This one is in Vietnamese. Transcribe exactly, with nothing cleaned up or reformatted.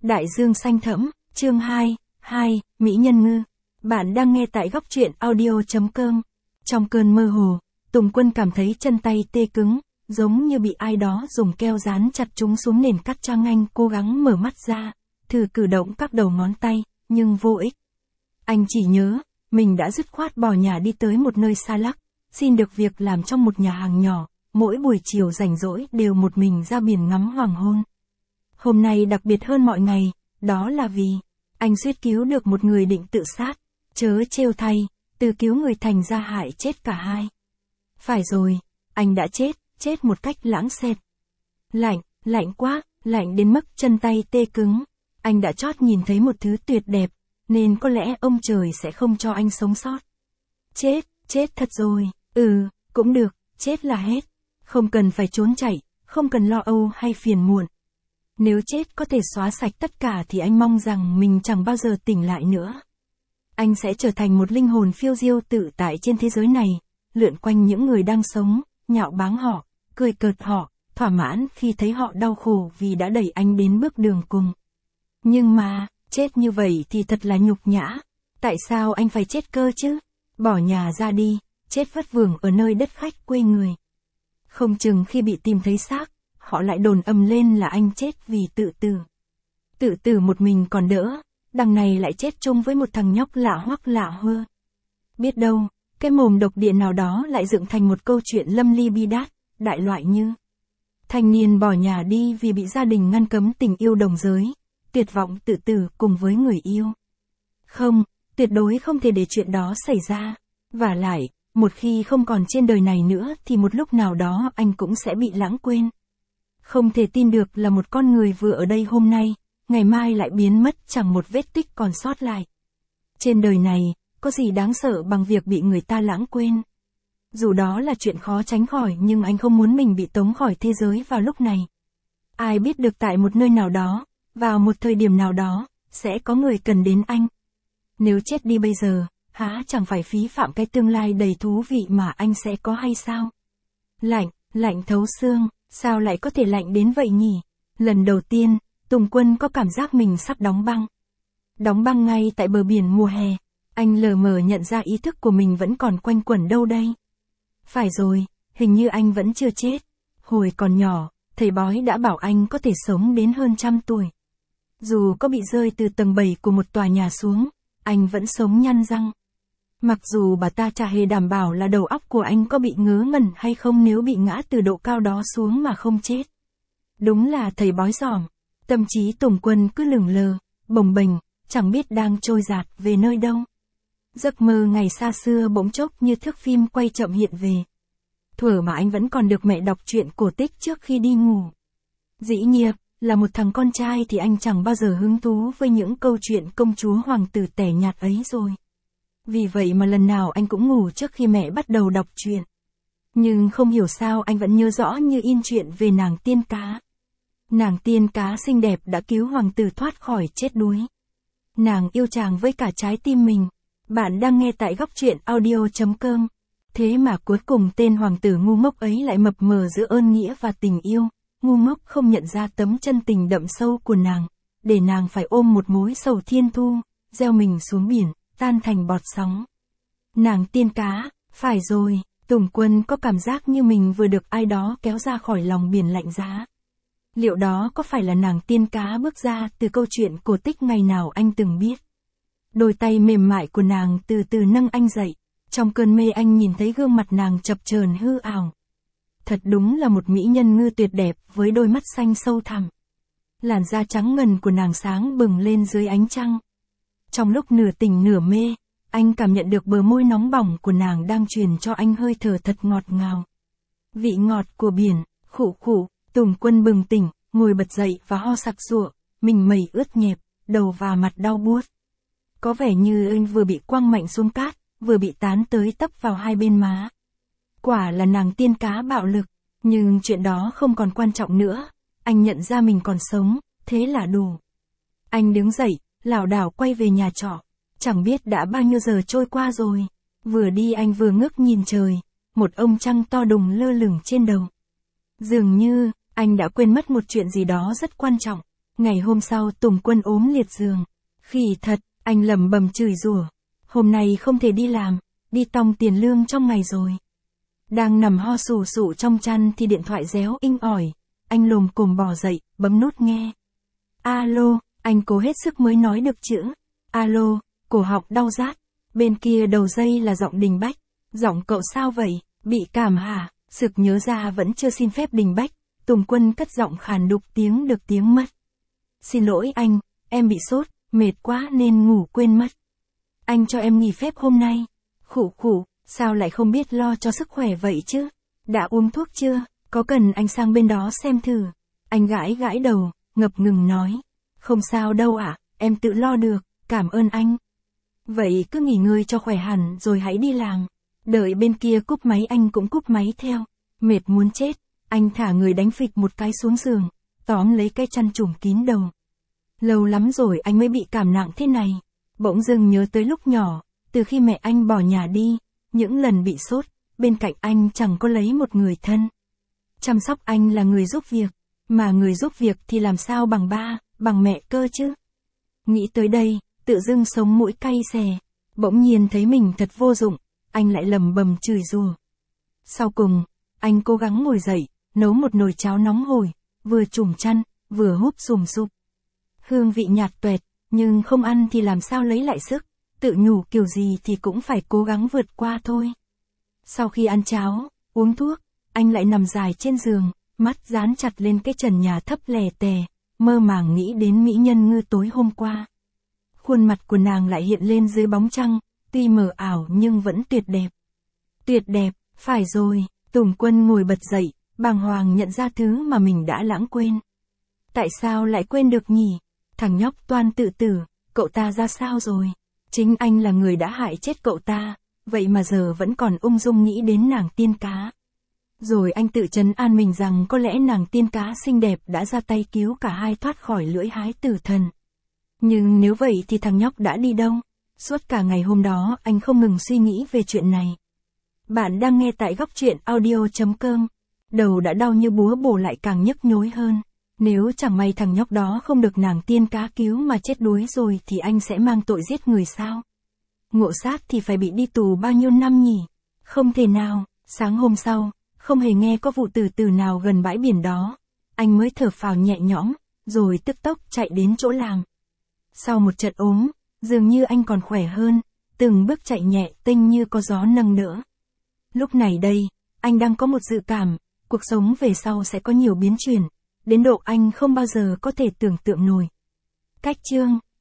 Đại dương xanh thẫm, chương hai, hai, Mỹ nhân ngư. Bạn đang nghe tại góc truyện audio chấm com. Trong cơn mơ hồ, Tùng Quân cảm thấy chân tay tê cứng, giống như bị ai đó dùng keo dán chặt chúng xuống nền cắt Trang Anh cố gắng mở mắt ra, thử cử động các đầu ngón tay, nhưng vô ích. Anh chỉ nhớ, mình đã dứt khoát bỏ nhà đi tới một nơi xa lắc, xin được việc làm trong một nhà hàng nhỏ, mỗi buổi chiều rảnh rỗi đều một mình ra biển ngắm hoàng hôn. Hôm nay đặc biệt hơn mọi ngày, đó là vì, anh suýt cứu được một người định tự sát, chớ trêu thay, từ cứu người thành ra hại chết cả hai. Phải rồi, anh đã chết, chết một cách lãng xẹt. Lạnh, lạnh quá, lạnh đến mức chân tay tê cứng, anh đã chót nhìn thấy một thứ tuyệt đẹp, nên có lẽ ông trời sẽ không cho anh sống sót. Chết, chết thật rồi, ừ, cũng được, chết là hết, không cần phải trốn chạy, không cần lo âu hay phiền muộn. Nếu chết có thể xóa sạch tất cả thì anh mong rằng mình chẳng bao giờ tỉnh lại nữa. Anh sẽ trở thành một linh hồn phiêu diêu tự tại trên thế giới này, lượn quanh những người đang sống, nhạo báng họ, cười cợt họ, thỏa mãn khi thấy họ đau khổ vì đã đẩy anh đến bước đường cùng. Nhưng mà, chết như vậy thì thật là nhục nhã. Tại sao anh phải chết cơ chứ? Bỏ nhà ra đi, chết vất vưởng ở nơi đất khách quê người. Không chừng khi bị tìm thấy xác, họ lại đồn ầm lên là anh chết vì tự tử. Tự tử một mình còn đỡ, đằng này lại chết chung với một thằng nhóc lạ hoắc lạ hơ. Biết đâu, cái mồm độc địa nào đó lại dựng thành một câu chuyện lâm ly bi đát, đại loại như thanh niên bỏ nhà đi vì bị gia đình ngăn cấm tình yêu đồng giới, tuyệt vọng tự tử cùng với người yêu. Không, tuyệt đối không thể để chuyện đó xảy ra. Vả lại, một khi không còn trên đời này nữa thì một lúc nào đó anh cũng sẽ bị lãng quên. Không thể tin được là một con người vừa ở đây hôm nay, ngày mai lại biến mất chẳng một vết tích còn sót lại. Trên đời này, có gì đáng sợ bằng việc bị người ta lãng quên. Dù đó là chuyện khó tránh khỏi nhưng anh không muốn mình bị tống khỏi thế giới vào lúc này. Ai biết được tại một nơi nào đó, vào một thời điểm nào đó, sẽ có người cần đến anh. Nếu chết đi bây giờ, há chẳng phải phí phạm cái tương lai đầy thú vị mà anh sẽ có hay sao? Lạnh, lạnh thấu xương, sao lại có thể lạnh đến vậy nhỉ? Lần đầu tiên, Tùng Quân có cảm giác mình sắp đóng băng. Đóng băng ngay tại bờ biển mùa hè, anh lờ mờ nhận ra ý thức của mình vẫn còn quanh quẩn đâu đây. Phải rồi, hình như anh vẫn chưa chết. Hồi còn nhỏ, thầy bói đã bảo anh có thể sống đến hơn trăm tuổi. Dù có bị rơi từ tầng bảy của một tòa nhà xuống, anh vẫn sống nhăn răng. Mặc dù bà ta chả hề đảm bảo là đầu óc của anh có bị ngớ ngẩn hay không nếu bị ngã từ độ cao đó xuống mà không chết. Đúng là thầy bói giỏi. Tâm trí Tùng Quân cứ lửng lờ, bồng bềnh, chẳng biết đang trôi dạt về nơi đâu. Giấc mơ ngày xa xưa bỗng chốc như thước phim quay chậm hiện về. Thuở mà anh vẫn còn được mẹ đọc truyện cổ tích trước khi đi ngủ. Dĩ nhiên, là một thằng con trai thì anh chẳng bao giờ hứng thú với những câu chuyện công chúa hoàng tử tẻ nhạt ấy rồi. Vì vậy mà lần nào anh cũng ngủ trước khi mẹ bắt đầu đọc truyện. Nhưng không hiểu sao anh vẫn nhớ rõ như in chuyện về nàng tiên cá. Nàng tiên cá xinh đẹp đã cứu hoàng tử thoát khỏi chết đuối. Nàng yêu chàng với cả trái tim mình. Bạn đang nghe tại góc truyện audio chấm com. Thế mà cuối cùng tên hoàng tử ngu ngốc ấy lại mập mờ giữa ơn nghĩa và tình yêu. Ngu ngốc không nhận ra tấm chân tình đậm sâu của nàng, để nàng phải ôm một mối sầu thiên thu, gieo mình xuống biển, tan thành bọt sóng. Nàng tiên cá, phải rồi, Tùng Quân có cảm giác như mình vừa được ai đó kéo ra khỏi lòng biển lạnh giá. Liệu đó có phải là nàng tiên cá bước ra từ câu chuyện cổ tích ngày nào anh từng biết? Đôi tay mềm mại của nàng từ từ nâng anh dậy, trong cơn mê anh nhìn thấy gương mặt nàng chập chờn hư ảo. Thật đúng là một mỹ nhân ngư tuyệt đẹp với đôi mắt xanh sâu thẳm. Làn da trắng ngần của nàng sáng bừng lên dưới ánh trăng. Trong lúc nửa tỉnh nửa mê, anh cảm nhận được bờ môi nóng bỏng của nàng đang truyền cho anh hơi thở thật ngọt ngào. Vị ngọt của biển, khụ khụ, Tùng Quân bừng tỉnh, ngồi bật dậy và ho sặc sụa, mình mẩy ướt nhẹp, đầu và mặt đau buốt. Có vẻ như anh vừa bị quăng mạnh xuống cát, vừa bị tán tới tấp vào hai bên má. Quả là nàng tiên cá bạo lực, nhưng chuyện đó không còn quan trọng nữa, anh nhận ra mình còn sống, thế là đủ. Anh đứng dậy, lảo đảo quay về nhà trọ, chẳng biết đã bao nhiêu giờ trôi qua rồi, vừa đi anh vừa ngước nhìn trời, một ông trăng to đùng lơ lửng trên đầu. Dường như, anh đã quên mất một chuyện gì đó rất quan trọng, Ngày hôm sau Tùng Quân ốm liệt giường. Khỉ thật, anh lẩm bẩm chửi rủa. Hôm nay không thể đi làm, đi tong tiền lương trong ngày rồi. Đang nằm ho sù sụ trong chăn thì điện thoại réo inh ỏi. Anh lồm cồm bò dậy, bấm nút nghe. Alo, anh cố hết sức mới nói được chữ. Alo, cổ họng đau rát. Bên kia đầu dây là giọng Đình Bách. Giọng cậu sao vậy, bị cảm hả? Sực nhớ ra vẫn chưa xin phép Đình Bách. Tùng Quân cất giọng khàn đục tiếng được tiếng mất. Xin lỗi anh, em bị sốt, mệt quá nên ngủ quên mất. Anh cho em nghỉ phép hôm nay. Khủ khủ, sao lại không biết lo cho sức khỏe vậy chứ? Đã uống thuốc chưa? Có cần anh sang bên đó xem thử? Anh gãi gãi đầu, ngập ngừng nói. Không sao đâu ạ, à, em tự lo được, cảm ơn anh. Vậy cứ nghỉ ngơi cho khỏe hẳn rồi hãy đi làm. Đợi bên kia cúp máy anh cũng cúp máy theo. Mệt muốn chết, anh thả người đánh phịch một cái xuống giường, tóm lấy cái chăn trùm kín đầu. Lâu lắm rồi anh mới bị cảm nặng thế này. Bỗng dưng nhớ tới lúc nhỏ, từ khi mẹ anh bỏ nhà đi, những lần bị sốt, bên cạnh anh chẳng có lấy một người thân. Chăm sóc anh là người giúp việc, mà người giúp việc thì làm sao bằng ba, bằng mẹ cơ chứ. Nghĩ tới đây, tự dưng sống mũi cay xè, bỗng nhiên thấy mình thật vô dụng, anh lại lầm bầm chửi rủa. Sau cùng, anh cố gắng ngồi dậy, nấu một nồi cháo nóng hổi, vừa trùm chăn, vừa húp sùm sụp. Hương vị nhạt toẹt, nhưng không ăn thì làm sao lấy lại sức, tự nhủ kiểu gì thì cũng phải cố gắng vượt qua thôi. Sau khi ăn cháo, uống thuốc, anh lại nằm dài trên giường, mắt dán chặt lên cái trần nhà thấp lè tè, mơ màng nghĩ đến mỹ nhân ngư tối hôm qua. Khuôn mặt của nàng lại hiện lên dưới bóng trăng, tuy mờ ảo nhưng vẫn tuyệt đẹp. Tuyệt đẹp, phải rồi, Tùng Quân ngồi bật dậy, bàng hoàng nhận ra thứ mà mình đã lãng quên. Tại sao lại quên được nhỉ? Thằng nhóc Toan tự tử, cậu ta ra sao rồi? Chính anh là người đã hại chết cậu ta, vậy mà giờ vẫn còn ung dung nghĩ đến nàng tiên cá. Rồi anh tự trấn an mình rằng có lẽ nàng tiên cá xinh đẹp đã ra tay cứu cả hai thoát khỏi lưỡi hái tử thần. Nhưng nếu vậy thì thằng nhóc đã đi đâu? Suốt cả ngày hôm đó anh không ngừng suy nghĩ về chuyện này. Bạn đang nghe tại góc truyện audio chấm com. Đầu đã đau như búa bổ lại càng nhức nhối hơn. Nếu chẳng may thằng nhóc đó không được nàng tiên cá cứu mà chết đuối rồi thì anh sẽ mang tội giết người sao? Ngộ sát thì phải bị đi tù bao nhiêu năm nhỉ? Không thể nào. Sáng hôm sau, không hề nghe có vụ tử tử nào gần bãi biển đó. Anh mới thở phào nhẹ nhõm, rồi tức tốc chạy đến chỗ làm. Sau một trận ốm, dường như anh còn khỏe hơn, từng bước chạy nhẹ tênh như có gió nâng đỡ. Lúc này đây, anh đang có một dự cảm, cuộc sống về sau sẽ có nhiều biến chuyển, đến độ anh không bao giờ có thể tưởng tượng nổi. Cách chương